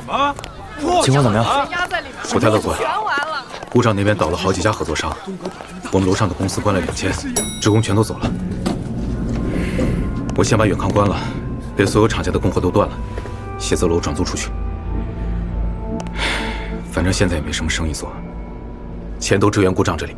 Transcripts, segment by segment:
么？ 情况怎么样？ 不太乐观。故障那边倒了好几家合作商，我们楼上的公司关了2000，职工全都走了。我先把远康关了，给所有厂家的供货都断了，写字楼转租出去。反正现在也没什么生意做，钱都支援故障这里。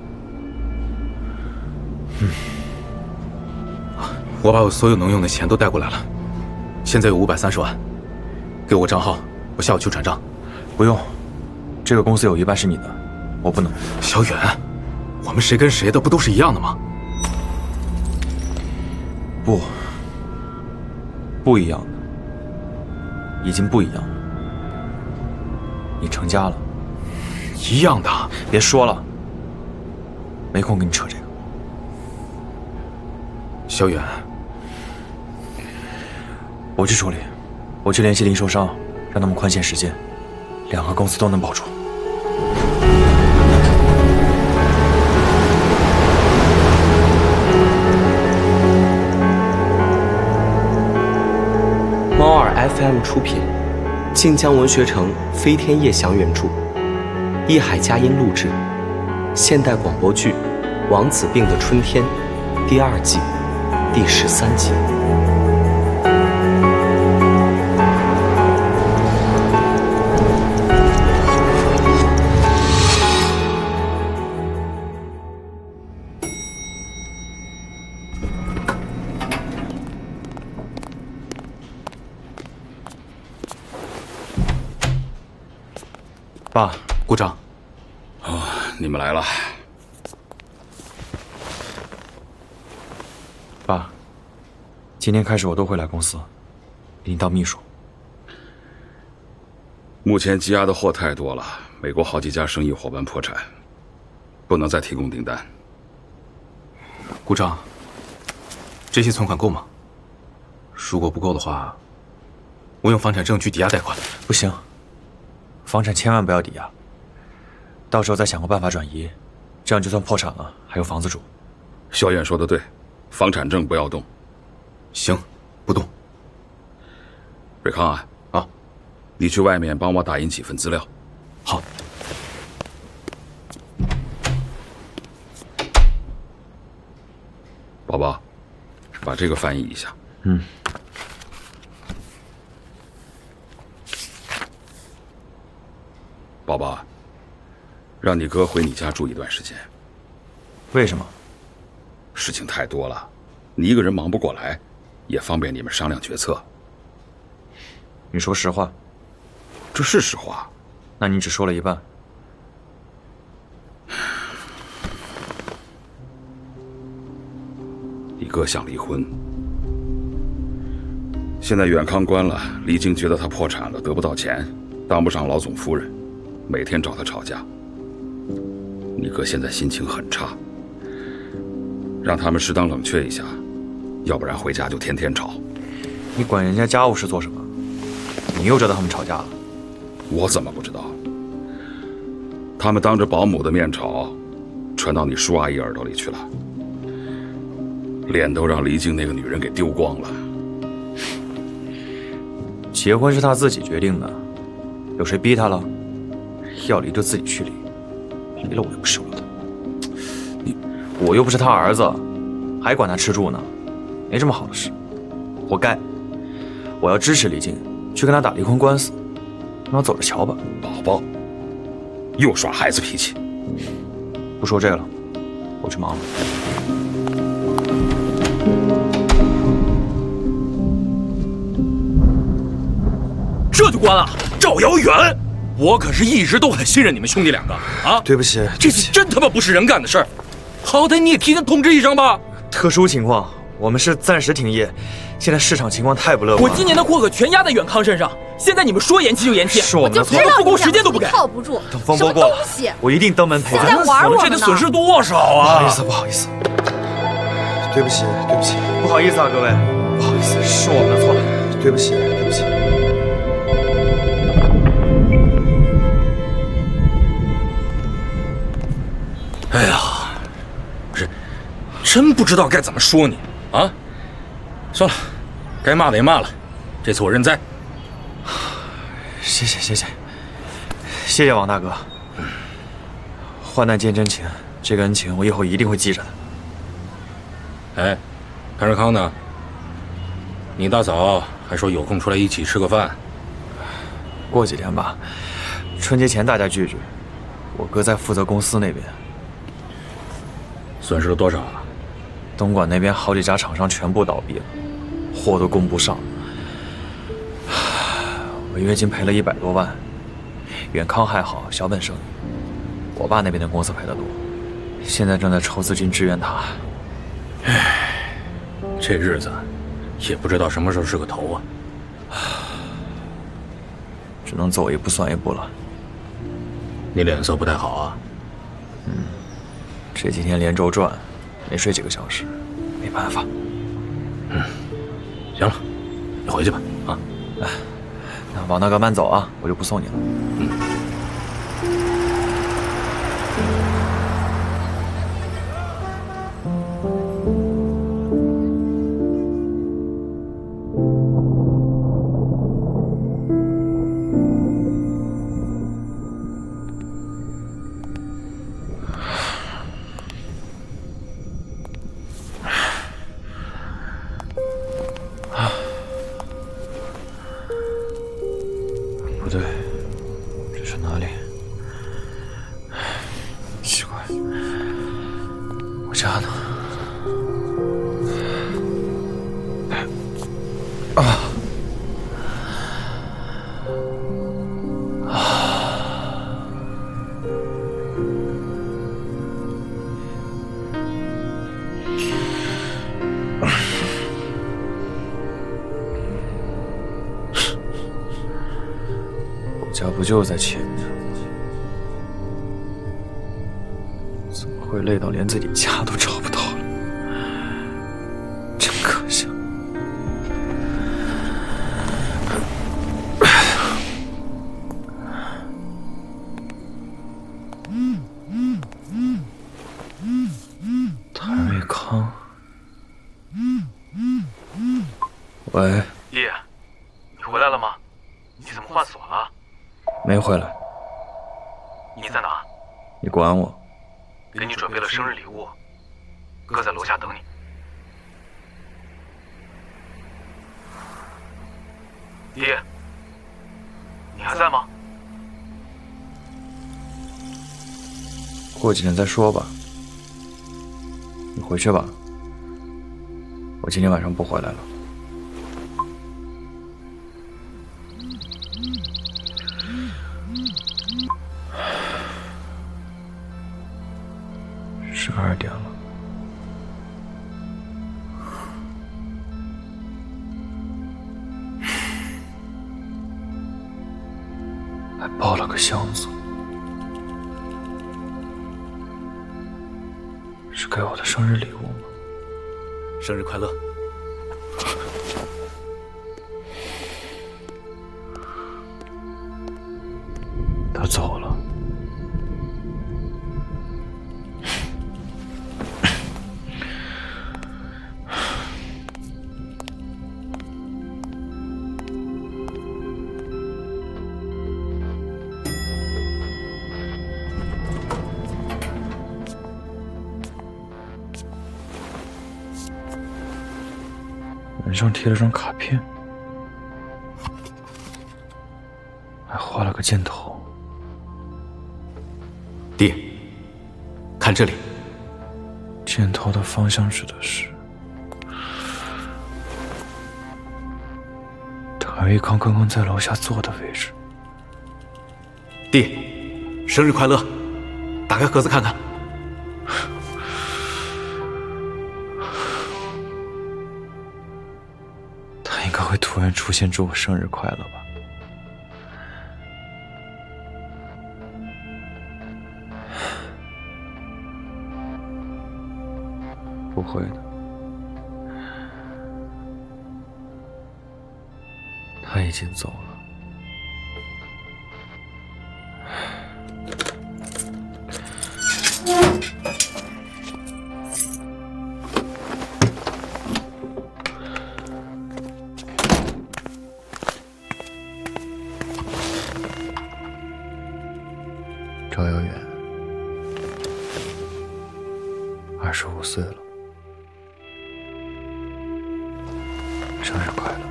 我把我所有能用的钱都带过来了，现在有530万，给我账号，我下午去转账。 不用，这个公司有一半是你的，我不能。 小远，我们谁跟谁的不都是一样的吗？ 不一样的，已经不一样了。你成家了， 一样的。 别说了，没空跟你扯这个。 小远， 我去处理，我去联系零售商，让他们宽限时间，2个公司都能保住。 猫耳 FM 出品，晋江文学城飞天夜翔原著，艺海佳音录制，现代广播剧《王子病的春天》第2季第13集。 爸， 股长。 你们来了。 爸，今天开始我都会来公司，给你当秘书。 目前积压的货太多了，美国好几家生意伙伴破产，不能再提供订单。 股长，这些存款够吗？如果不够的话，我用房产证据抵押贷款。 不行，房产千万不要抵押，到时候再想个办法转移，这样就算破产了还有房子住。 萧远说的对，房产证不要动。 行，不动。 瑞康啊，你去外面帮我打印几份资料。 好。 宝宝，把这个翻译一下。宝宝，让你哥回你家住一段时间。 为什么？ 事情太多了，你一个人忙不过来，也方便你们商量决策。 你说实话。 这是实话。 那你只说了一半。 你哥想离婚，现在远康关了，李静觉得他破产了，得不到钱，当不上老总夫人，每天找他吵架。你哥现在心情很差，让他们适当冷却一下，要不然回家就天天吵。 你管人家家务事做什么？你又知道他们吵架了？ 我怎么不知道？他们当着保姆的面吵，传到你叔阿姨耳朵里去了，脸都让黎静那个女人给丢光了。 结婚是他自己决定的，有谁逼他了？要离就自己去离，离了我又不收了他。我又不是他儿子，还管他吃住呢，没这么好的事，活该。我要支持李静，去跟他打离婚官司，让他走着瞧吧。 宝宝，又耍孩子脾气。 不说这个了，我去忙了。 这就关了？赵遥远，我可是一直都很信任你们兄弟2个啊！ 对不起， 这次真他妈不是人干的事儿，好歹你也提前通知一声吧。 特殊情况，我们是暂时停业，现在市场情况太不乐观。 我今年的货可全压在远康身上，现在你们说延期就延期， 是我们的错， 你们不够时间都不给。 靠不住， 等风波过了，我一定登门赔。 现在玩我们呢？ 这得损失多少啊？ 不好意思，对不起，不好意思啊，各位，不好意思，是我们的错，对不起。 哎呀，真不知道该怎么说你啊！算了，该骂的也骂了，这次我认栽。 谢谢王大哥。患难见真情，这个恩情我以后一定会记着的。 哎，潘世康呢？你大嫂还说有空出来一起吃个饭。 过几天吧，春节前大家聚聚。我哥在负责公司那边。 损失了多少啊？ 东莞那边好几家厂商全部倒闭了，货都供不上，违约金赔了100多万。远康还好，小本生意。我爸那边的公司赔得多，现在正在筹资金支援他。 唉，这日子也不知道什么时候是个头啊！ 只能走一步算一步了。 你脸色不太好啊？ 这几天连轴转，没睡几个小时，没办法。 行了，你回去吧啊！ 那王大哥慢走啊，我就不送你了。不对，这是哪里？奇怪，我家呢？我家不就在前面？怎么会累到连自己家都找不到了？真可笑。谭瑞康。喂。 弟，你回来了吗？你怎么换锁了？ 没回来。 你在哪？ 你管我？ 给你准备了生日礼物，哥在楼下等你。爹，你还在吗？ 过几天再说吧。你回去吧，我今天晚上不回来了。12点了，还抱了个箱子，是给我的生日礼物吗？ 生日快乐！ 他走了。门上贴了张卡片，还画了个箭头。 爹，看这里。 箭头的方向指的是谭瑞康刚刚在楼下坐的位置。 爹，生日快乐！打开盒子看看。 他应该会突然出现祝我生日快乐吧？不会的，他已经走了。 赵遥远，25岁了，生日快乐！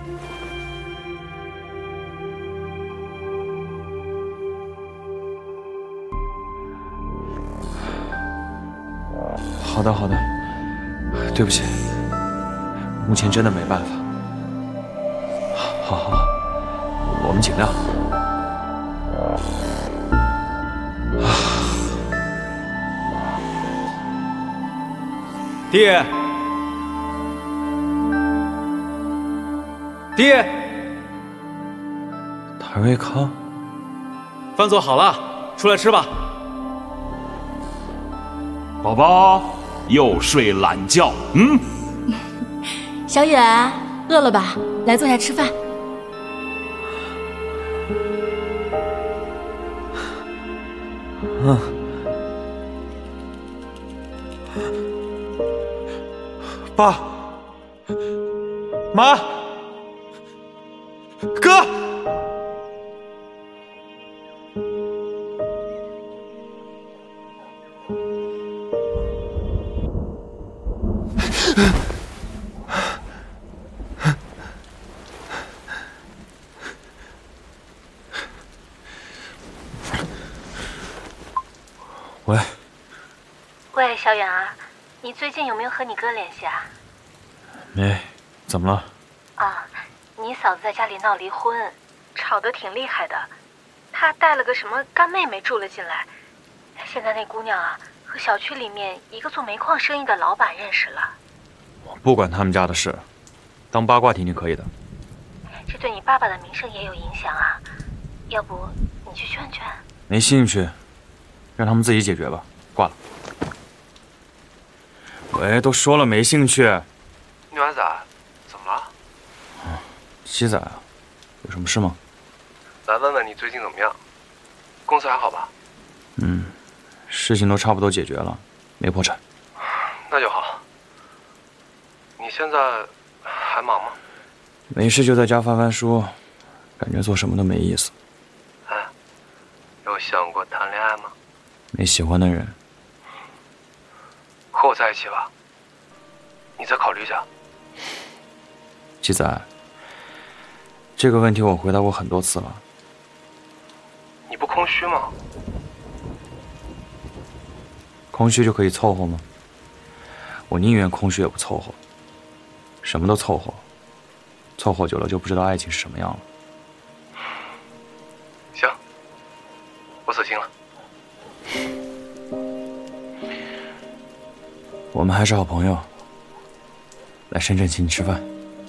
好的，好的，对不起，目前真的没办法。好，我们尽量。爹，谭瑞康， 饭做好了，出来吃吧。 宝宝又睡懒觉， 小远，饿了吧？来坐下吃饭。 爸，妈，哥。 喂，小远啊，你最近有没有和你哥联系啊？ 没，怎么了？ 啊，你嫂子在家里闹离婚，吵得挺厉害的。她带了个什么干妹妹住了进来，现在那姑娘啊，和小区里面一个做煤矿生意的老板认识了。 我不管他们家的事，当八卦听听可以的。 这对你爸爸的名声也有影响啊，要不你去劝劝？ 没兴趣，让他们自己解决吧。挂了。喂，都说了没兴趣。 女孩子，怎么了？ 七仔啊，有什么事吗？ 来问问你最近怎么样？公司还好吧？ 事情都差不多解决了，没破产。 那就好。你现在还忙吗？ 没事就在家翻翻书，感觉做什么都没意思。 哎，有想过谈恋爱吗？ 没喜欢的人。 和我在一起吧，你再考虑一下。 七仔，这个问题我回答过很多次了。 你不空虚吗？ 空虚就可以凑合吗？我宁愿空虚也不凑合，什么都凑合，凑合久了就不知道爱情是什么样了。 行，我死心了。 我们还是好朋友，来深圳请你吃饭。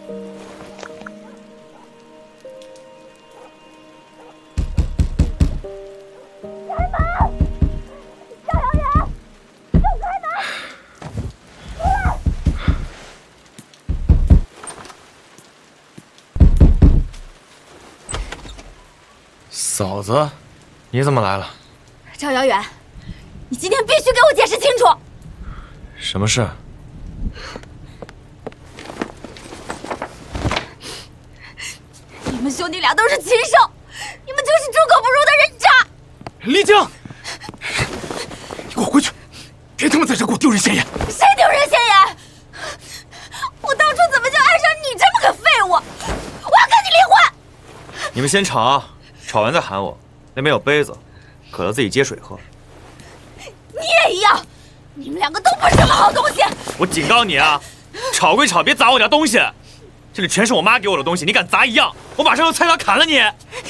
嫂子，你怎么来了？ 赵遥远，你今天必须给我解释清楚。 什么事？ 你们兄弟俩都是禽兽，你们就是猪狗不如的人渣！ 丽晶，你给我回去，别他妈在这给我丢人现眼！ 谁丢人现眼？我当初怎么就爱上你这么个废物？我要跟你离婚！ 你们先吵，吵完再喊我。那边有杯子，渴了自己接水喝。 你也一样，你们两个都不是什么好东西！ 我警告你啊，吵归吵，别砸我家东西。这里全是我妈给我的东西，你敢砸一样，我马上用菜刀砍了你！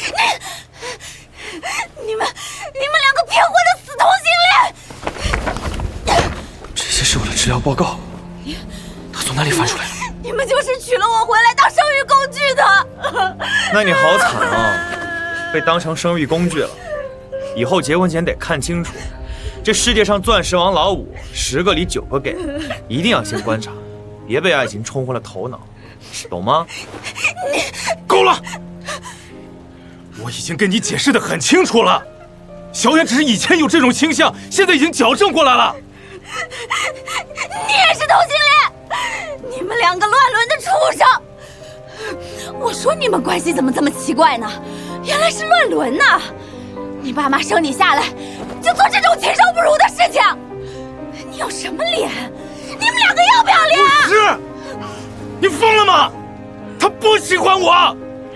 你们两个骗婚的死同性恋！ 这些是我的治疗报告，他从哪里翻出来的？ 你们就是娶了我回来当生育工具的！ 那你好惨啊，被当成生育工具了。以后结婚前得看清楚，这世界上钻石王老五10个里9个给，一定要先观察，别被爱情冲昏了头脑，懂吗？ 够了！我已经跟你解释得很清楚了，小远只是以前有这种倾向，现在已经矫正过来了。 你也是同性恋，你们两个乱伦的畜生！我说你们关系怎么这么奇怪呢？原来是乱伦呐！ 你爸妈生你下来就做这种禽兽不如的事情，你有什么脸？你们两个要不要脸？ 不是，你疯了吗？他不喜欢我，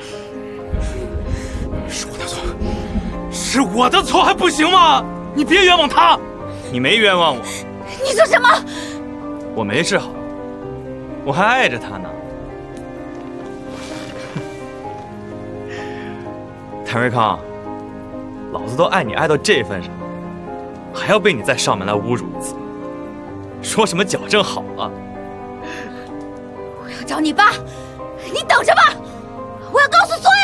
是我的错，是我的错还不行吗？你别冤枉他。 你没冤枉我。 你说什么？ 我没治好，我还爱着他呢。谭瑞康，老子都爱你爱到这份上，还要被你再上门来侮辱一次，说什么矫正好了？ 我要找你爸，你等着吧！我要告诉所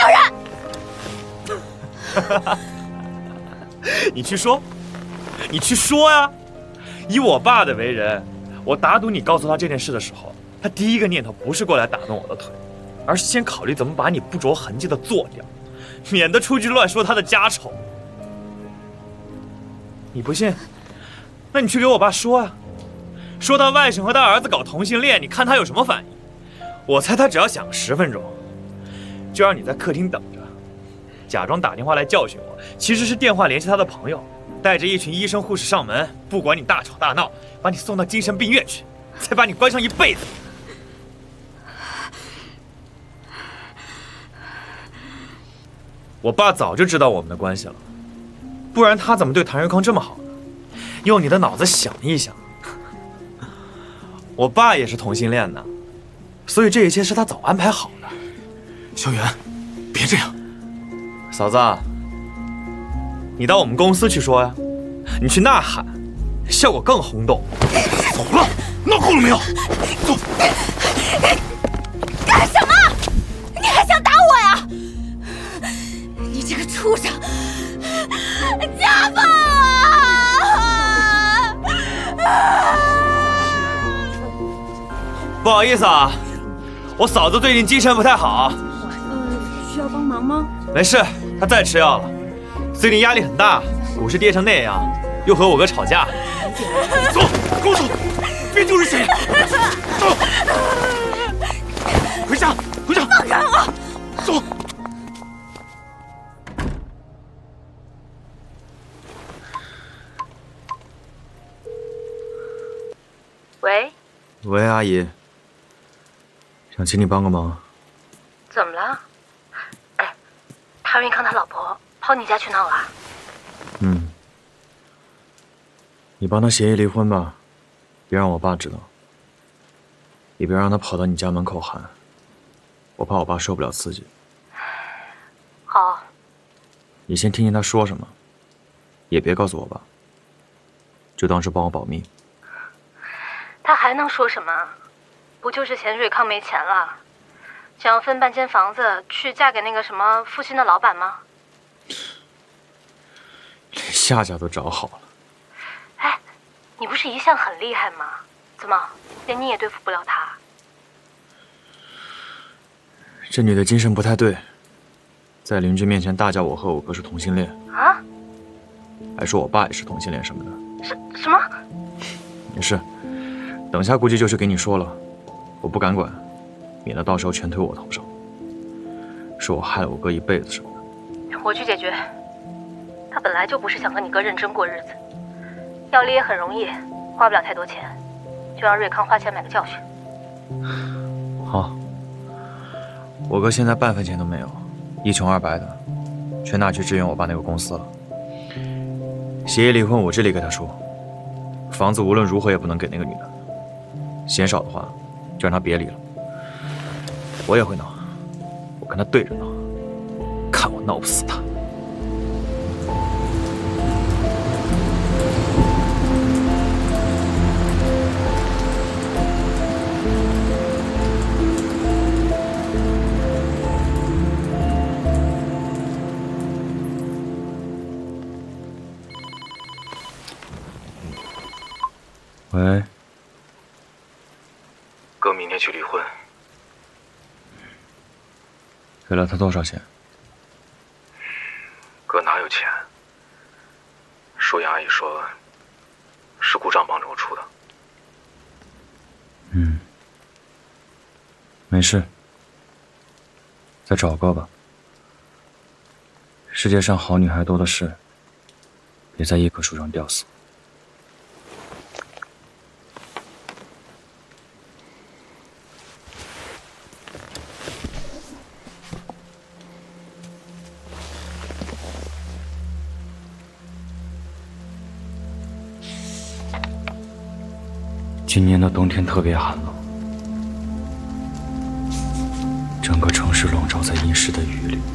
有人。 你去说，你去说呀！以我爸的为人，我打赌你告诉他这件事的时候，他第一个念头不是过来打断我的腿，而是先考虑怎么把你不着痕迹的做掉，免得出去乱说他的家丑。你不信？那你去给我爸说呀，说他外甥和他儿子搞同性恋，你看他有什么反应？我猜他只要想10分钟，就让你在客厅等着，假装打电话来教训我，其实是电话联系他的朋友，带着一群医生护士上门，不管你大吵大闹，把你送到精神病院去，再把你关上一辈子。我爸早就知道我们的关系了，不然他怎么对谭瑞康这么好呢？用你的脑子想一想，我爸也是同性恋的，所以这一切是他早安排好的。 小远，别这样。 嫂子，你到我们公司去说呀，你去那喊，效果更轰动。 走了，闹够了没有？走。 干什么？你还想打我呀？你这个畜生！家暴！ 不好意思啊，我嫂子最近精神不太好。 需要帮忙吗？ 没事，她再吃药了。最近压力很大，股市跌成那样，又和我哥吵架。 走，跟我走，别丢人现眼。走，回家，回家。 放开我！ 走。 喂， 喂，阿姨，想请你帮个忙。 怎么了？哎，谭瑞康他老婆跑你家去闹了？ 你帮他协议离婚吧，别让我爸知道，也别让他跑到你家门口喊，我怕我爸受不了刺激。 好。 你先听听他说什么，也别告诉我爸，就当是帮我保密。 他还能说什么？不就是嫌瑞康没钱了，想要分半间房子去嫁给那个什么复兴的老板吗？ 连夏家都找好了。 哎，你不是一向很厉害吗？怎么连你也对付不了他？ 这女的精神不太对，在邻居面前大叫我和我哥是同性恋啊， 还说我爸也是同性恋什么的。 什么？ 也是，等下估计就是给你说了，我不敢管，免得到时候全推我头上，说我害了我哥一辈子什么的。 我去解决。他本来就不是想和你哥认真过日子，要离也很容易，花不了太多钱，就让瑞康花钱买个教训。 好，我哥现在半分钱都没有，一穷二白的，全拿去支援我爸那个公司了。协议离婚我这里给他说，房子无论如何也不能给那个女的，嫌少的话就让她别离了。我也会闹，我跟她对着闹，看我闹不死她。喂， 哥明天去离婚， 给了他多少钱？ 哥哪有钱？舒阳阿姨说，是姑丈帮着我出的。 没事，再找个吧。世界上好女孩多的是， 别在一棵树上吊死。今年的冬天特别寒冷，整个城市笼罩在阴湿的雨里，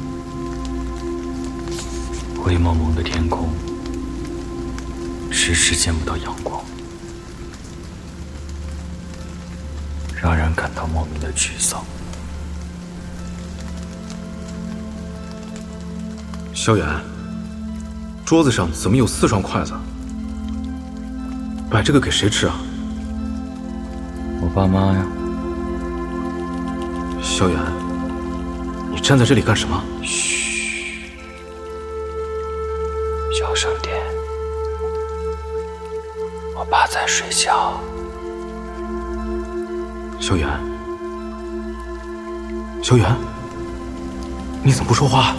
灰蒙蒙的天空，迟迟见不到阳光，让人感到莫名的沮丧。 萧远，桌子上怎么有4双筷子？摆这个给谁吃啊？ 我爸妈呀。 萧远，你站在这里干什么？ 嘘，小声点，我爸在睡觉。 萧远，萧远，你怎么不说话？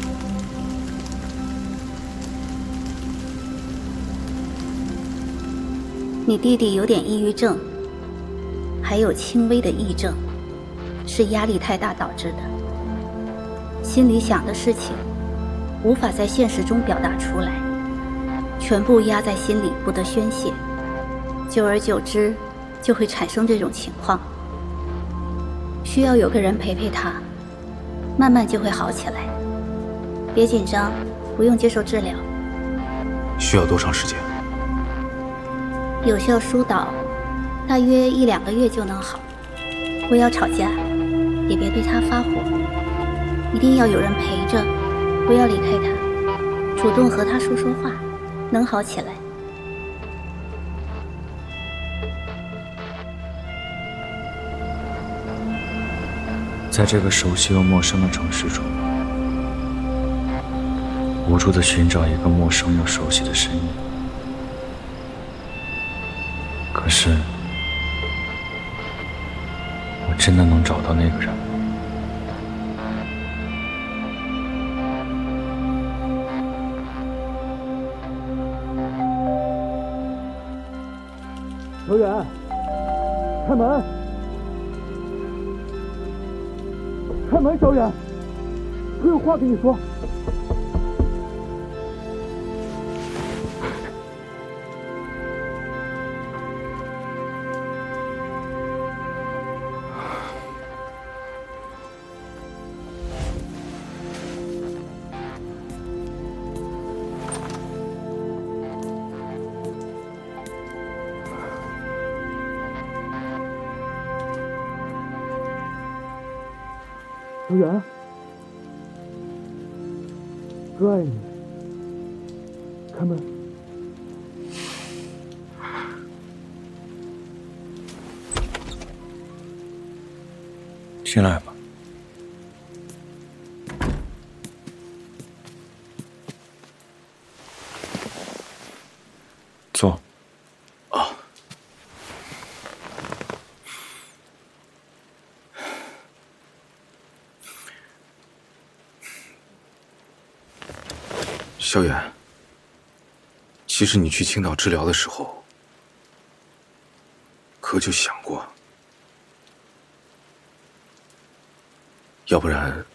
你弟弟有点抑郁症，还有轻微的癔症，是压力太大导致的。心里想的事情无法在现实中表达出来，全部压在心里不得宣泄，久而久之就会产生这种情况。需要有个人陪陪他，慢慢就会好起来。别紧张，不用接受治疗。 需要多长时间？ 有效疏导大约1、2个月就能好。不要吵架，也别对他发火，一定要有人陪着，不要离开他，主动和他说说话，能好起来。 在这个熟悉又陌生的城市中，无助地寻找一个陌生又熟悉的身影。可是，我真的能找到那个人吗？ 小远，开门！开门，小远，我有话跟你说。小远，哥爱你，开门。 进来吧。坐。 萧远，其实你去青岛治疗的时候，可就想过，要不然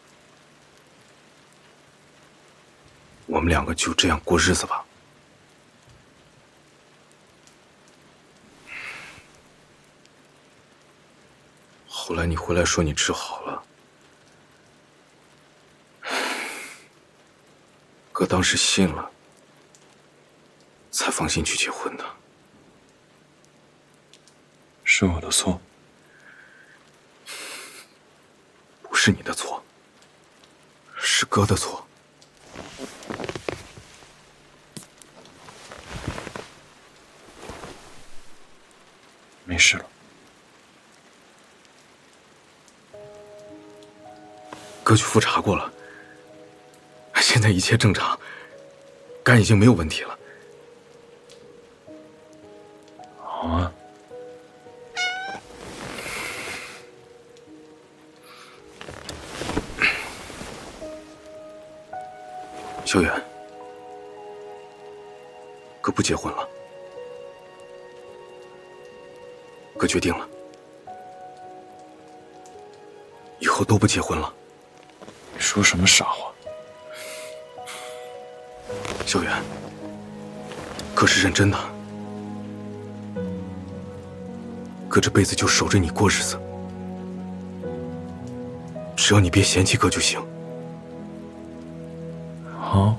我们2个就这样过日子吧。后来你回来说你治好了，哥当时信了，才放心去结婚的。 是我的错。 不是你的错，是哥的错。 没事了。 哥去复查过了，现在一切正常，肝已经没有问题了。 好啊。 萧远， 哥不结婚了，哥决定了，以后都不结婚了。 你说什么傻话？ 小远，哥是认真的，哥这辈子就守着你过日子，只要你别嫌弃哥就行。 好。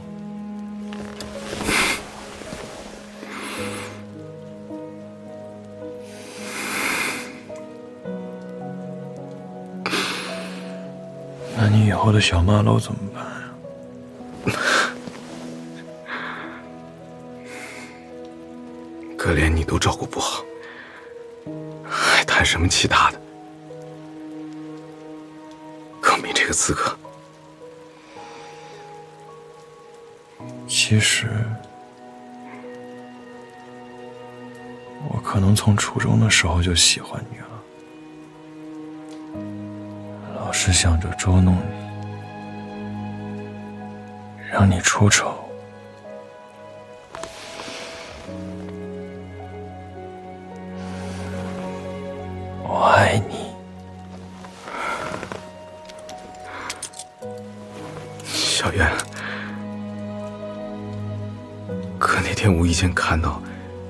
那你以后的小马楼怎么办呀？ 哥连你都照顾不好，还谈什么其他的？哥没这个资格。 其实，我可能从初中的时候就喜欢你了。老是想着捉弄你，让你出丑。我爱你， 小远。哥那天无意间看到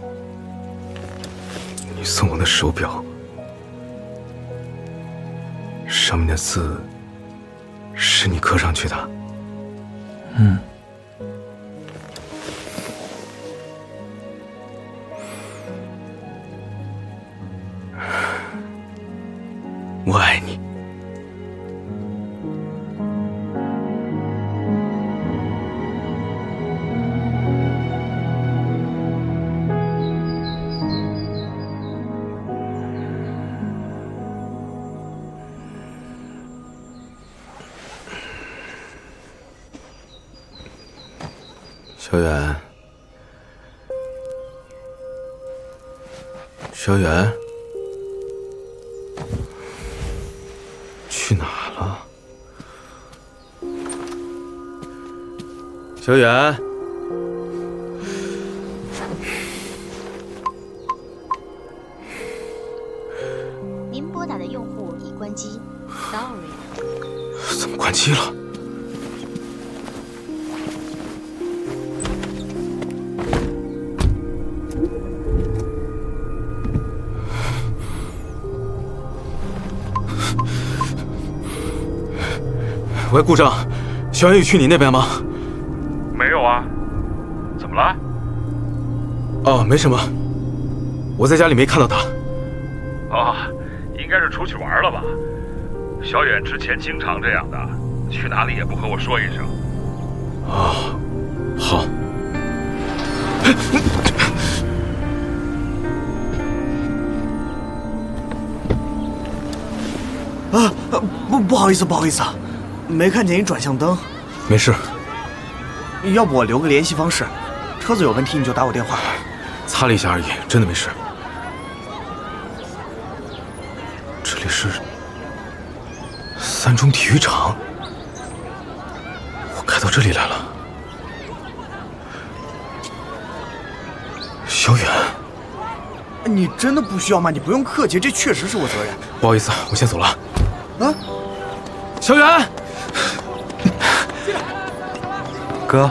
你送我的手表，上面的字是你刻上去的。 嗯。 我爱你。小远，小远，去哪了？小远， 您拨打的用户已关机 ，Sorry。 怎么关机了？喂，顾长，小远有去你那边吗？ 没有啊，怎么了？ 哦，没什么，我在家里没看到他。 哦，应该是出去玩了吧？小远之前经常这样的，去哪里也不和我说一声。 哦，好。 不好意思，不好意思，没看见你转向灯。 没事。 要不我留个联系方式，车子有问题你就打我电话。 擦了一下而已，真的没事。这里是三中体育场，我开到这里来了。小远， 你真的不需要吗？你不用客气，这确实是我责任。 不好意思，我先走了。 啊， 小远， 哥，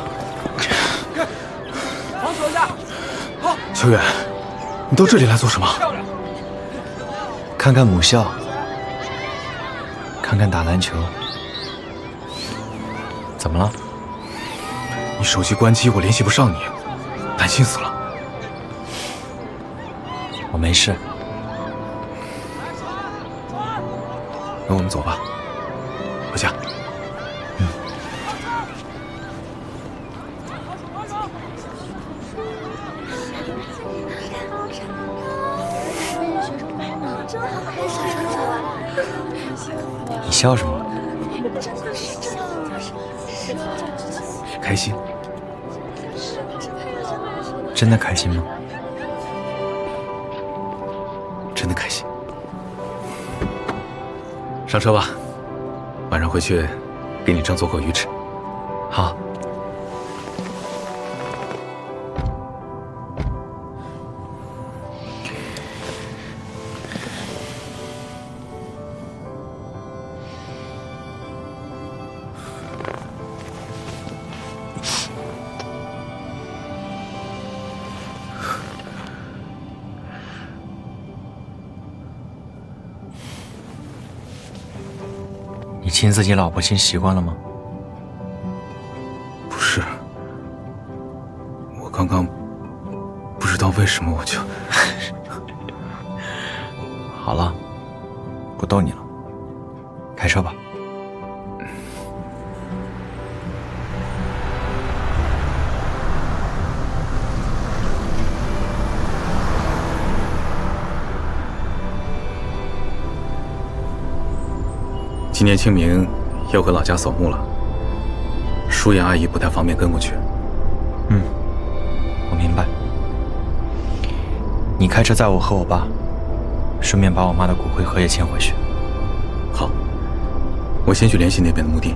防守一下。好， 小远，你到这里来做什么？ 看看母校，看看打篮球。怎么了？ 你手机关机，我联系不上你，担心死了。 我没事。 那我们走吧，回家。 你笑什么？ 开心。 真的开心吗？ 真的开心。上车吧，晚上回去给你蒸做口鱼吃。 好。 亲自己老婆亲习惯了吗？ 不是，我刚刚不知道为什么我就…… 好了，不逗你了，开车吧。 今年清明要回老家扫墓了，舒妍阿姨不太方便跟过去。 我明白。你开车载我和我爸，顺便把我妈的骨灰盒也牵回去。 好，我先去联系那边的墓地。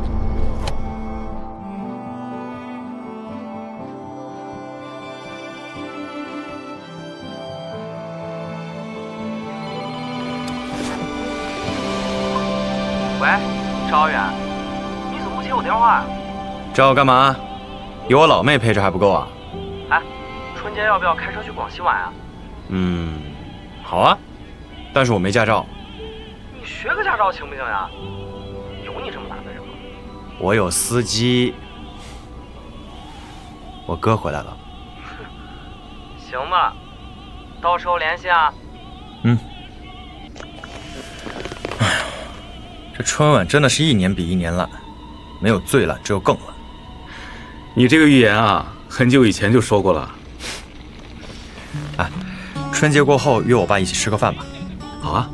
喂，赵远，你怎么不接我电话啊？ 找我干嘛？有我老妹陪着还不够啊？ 哎，春节要不要开车去广西玩啊？ 好啊，但是我没驾照。 你学个驾照行不行呀？有你这么懒的人吗？ 我有司机。我哥回来了。 行吧，到时候联系啊。 这春晚真的是一年比一年烂，没有最烂，只有更烂。 你这个预言啊，很久以前就说过了。 哎，春节过后约我爸一起吃个饭吧。 好啊。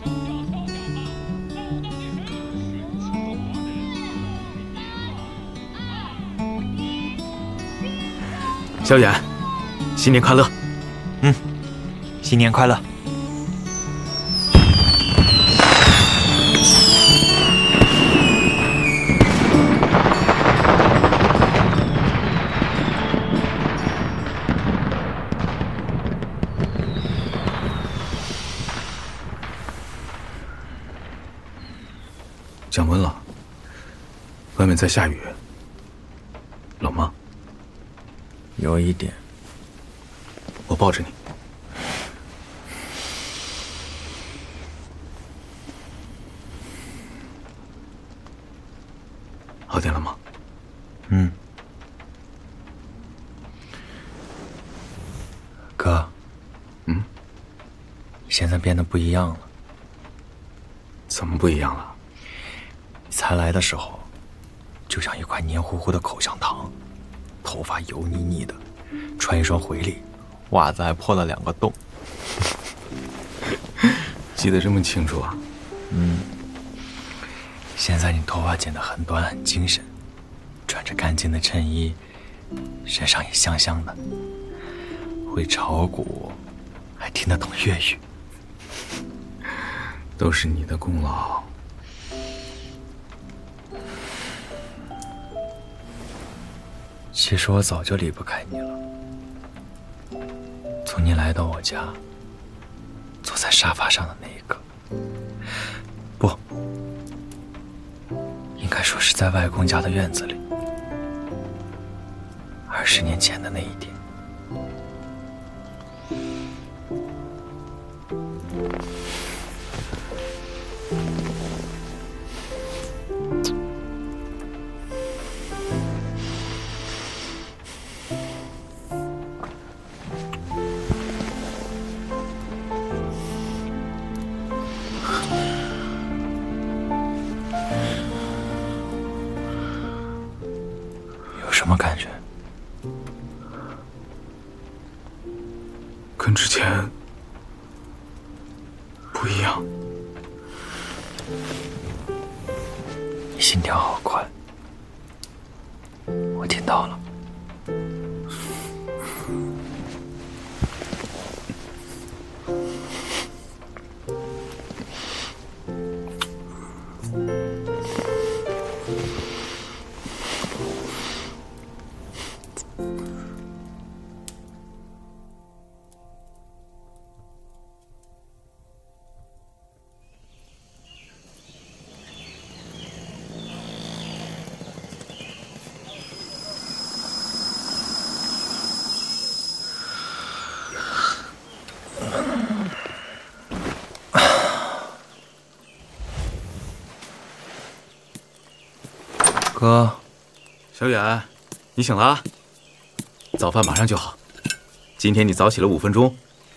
萧远，新年快乐。 新年快乐。 降温了，外面在下雨，冷吗？ 有一点。 我抱着你。好点了吗？ 哥。现在变得不一样了。 怎么不一样了？ 你才来的时候，就像一块黏糊糊的口香糖，头发油腻腻的，穿一双回力，袜子还破了2个洞。 记得这么清楚啊？ 现在你头发剪得很短，很精神，穿着干净的衬衣，身上也香香的，会炒股，还听得懂粤语。 都是你的功劳。 其实我早就离不开你了。从你来到我家，坐在沙发上的那一刻，不，应该说是在外公家的院子里，20年前的那一天。有什么感觉？ 跟之前不一样。 你心跳好快，我听到了。 哥， 小远，你醒了啊？早饭马上就好。今天你早起了5分钟。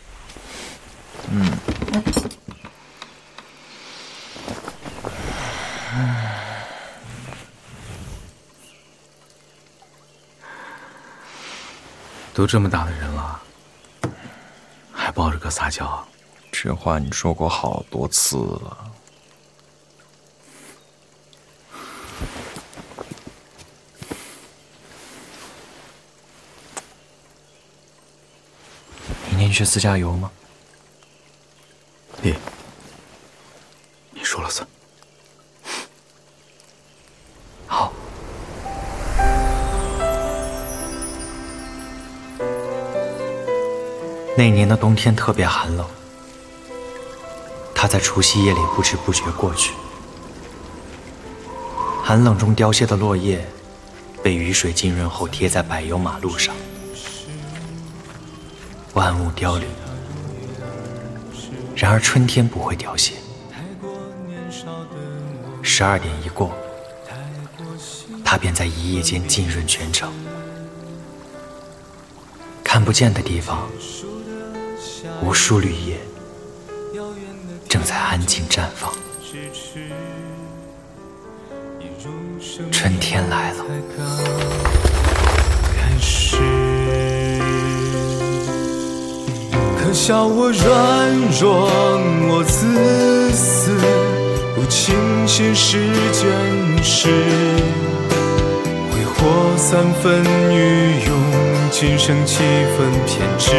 都这么大的人了，还抱着哥撒娇。 这话你说过好多次了。明天去自驾游吗？ 你说了算。 好。那年的冬天特别寒冷，它在除夕夜里不知不觉过去。寒冷中凋谢的落叶，被雨水浸润后贴在柏油马路上，万物凋零。然而春天不会凋谢。12点一过，它便在一夜间浸润全城。看不见的地方，无数绿叶正在安静绽放。春天来了。 可笑我软弱，我自私，不轻信世间事，挥霍3分余勇，仅剩7分偏执。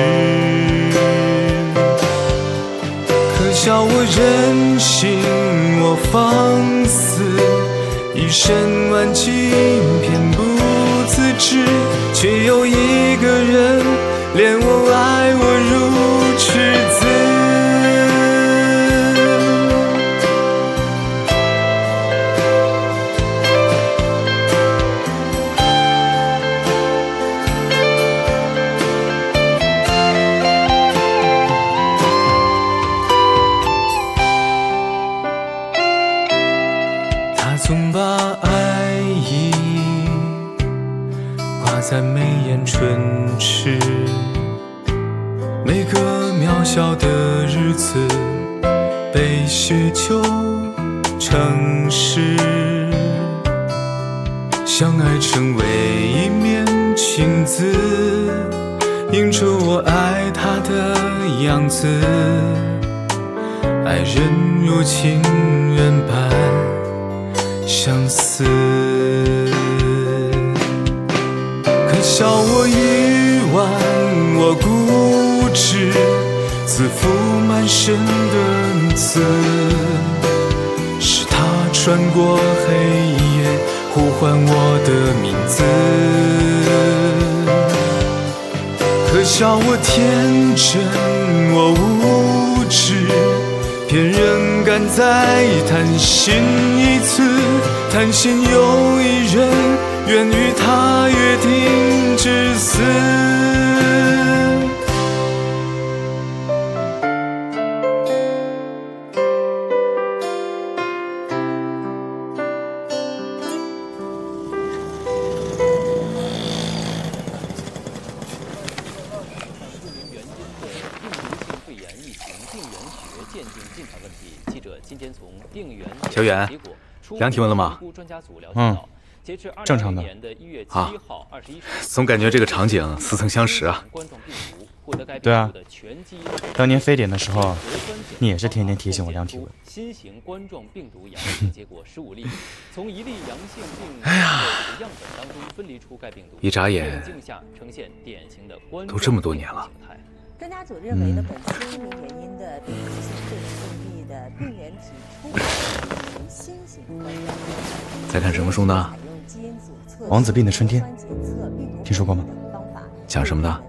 可笑我任性，我放肆，一身顽疾，偏不自知，却有一个人怜我爱我如赤子。他总把爱意挂在眉眼唇齿，每个渺小的日子被写就成诗，相爱成为一面镜子，映出我爱他的样子，爱人如情人般相似。可笑我愚顽，我固执，自负满身的刺，是他穿过黑夜呼唤我的名字。可笑我天真，我无知，偏仍敢再贪心一次，贪心有一人愿与他约定至死。 小远，量体温了吗？ 正常的。 啊，总感觉这个场景似曾相识啊。 对啊，当年非典的时候，你也是天天提醒我量体温。 哎呀，一眨眼都这么多年了。 专家组认为呢，本次不明原因的病毒性肺炎病例的病原体初始于新型冠状病毒。 在看什么书呢？ 王子病的春天，听说过吗？ 讲什么的？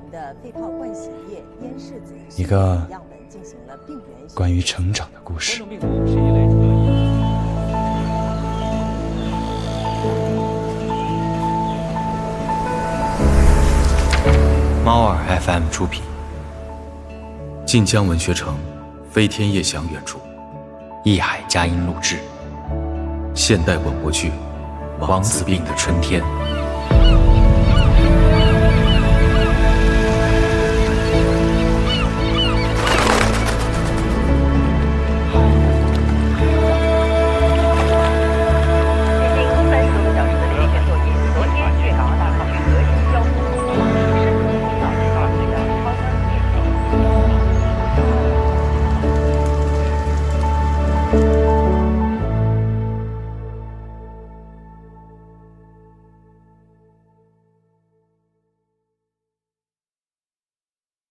一个关于成长的故事。 猫耳 FM 出品， 晋江文学城飞天夜翔原著， 艺海佳音录制， 现代广播剧《 王子病的春天》。